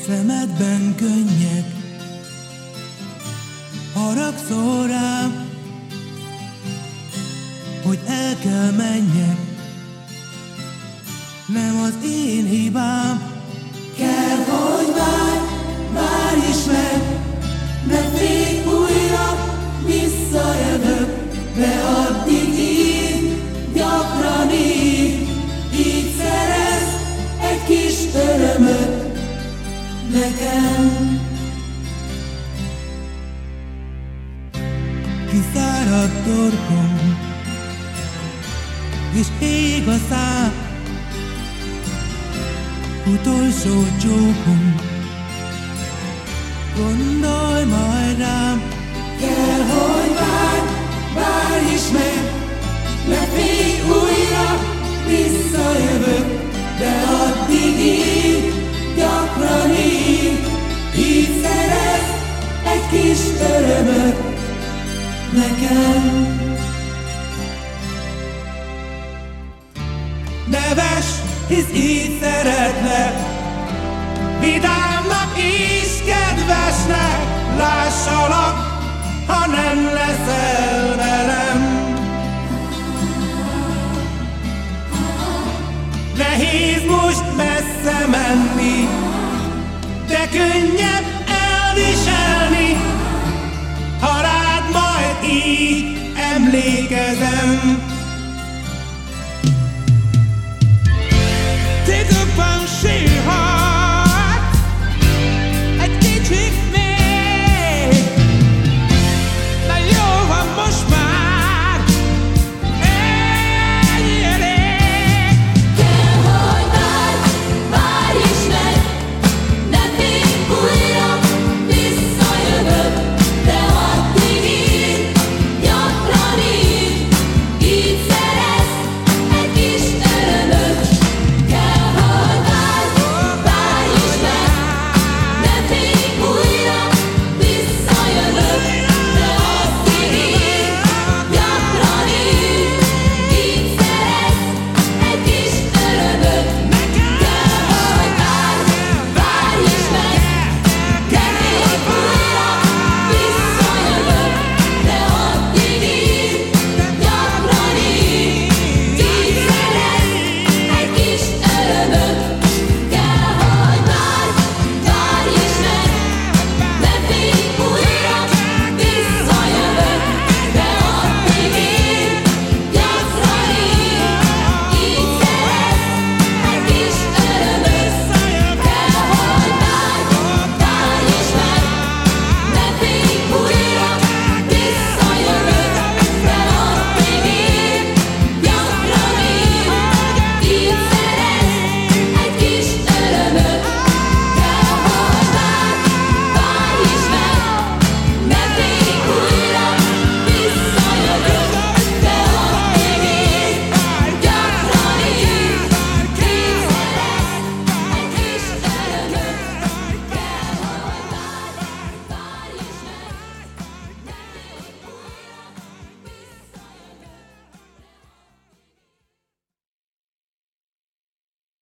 Szemedben könnyek, haragszol rám, hogy el kell menjek. Nem az én hibám. Kell, hogy várj is meg, ne félj, újra visszajövök, de addig így, gyakran így szerez egy kis örömöt nekem. Kiszáradt torkom, és ég a szám, utolsó csókom, gondolj majd rám. Kell, hogy várj is meg, ne félj, újra visszajövök, de addig így, gyakran így szerez egy kis örömöt nekem. Neves, hisz így szeretlek, vidámnak és kedvesnek, lássalak, ha nem leszel velem. Nehéz most messze menni, de könnyebb elviselni, ha rád majd így emlékezem.